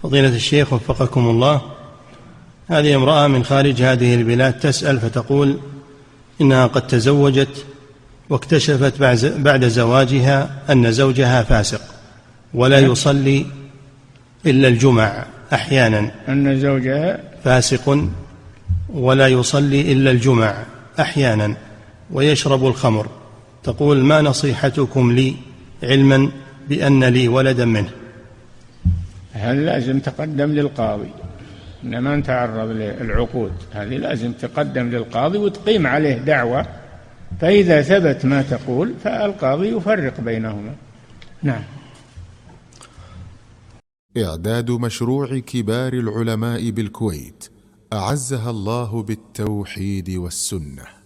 فضيلة الشيخ وفقكم الله، هذه امرأة من خارج هذه البلاد تسأل فتقول إنها قد تزوجت واكتشفت بعد زواجها أن زوجها فاسق ولا يصلي إلا الجمع أحيانا. أن زوجها فاسق ولا يصلي إلا الجمع أحيانا ويشرب الخمر. تقول: ما نصيحتكم لي علما بأن لي ولدا منه؟ هل لازم تقدم للقاضي؟ إنما أن تعرض للعقود هذه لازم تقدم للقاضي وتقيم عليه دعوة، فإذا ثبت ما تقول فالقاضي يفرق بينهما. نعم. إعداد مشروع كبار العلماء بالكويت أعزها الله بالتوحيد والسنة.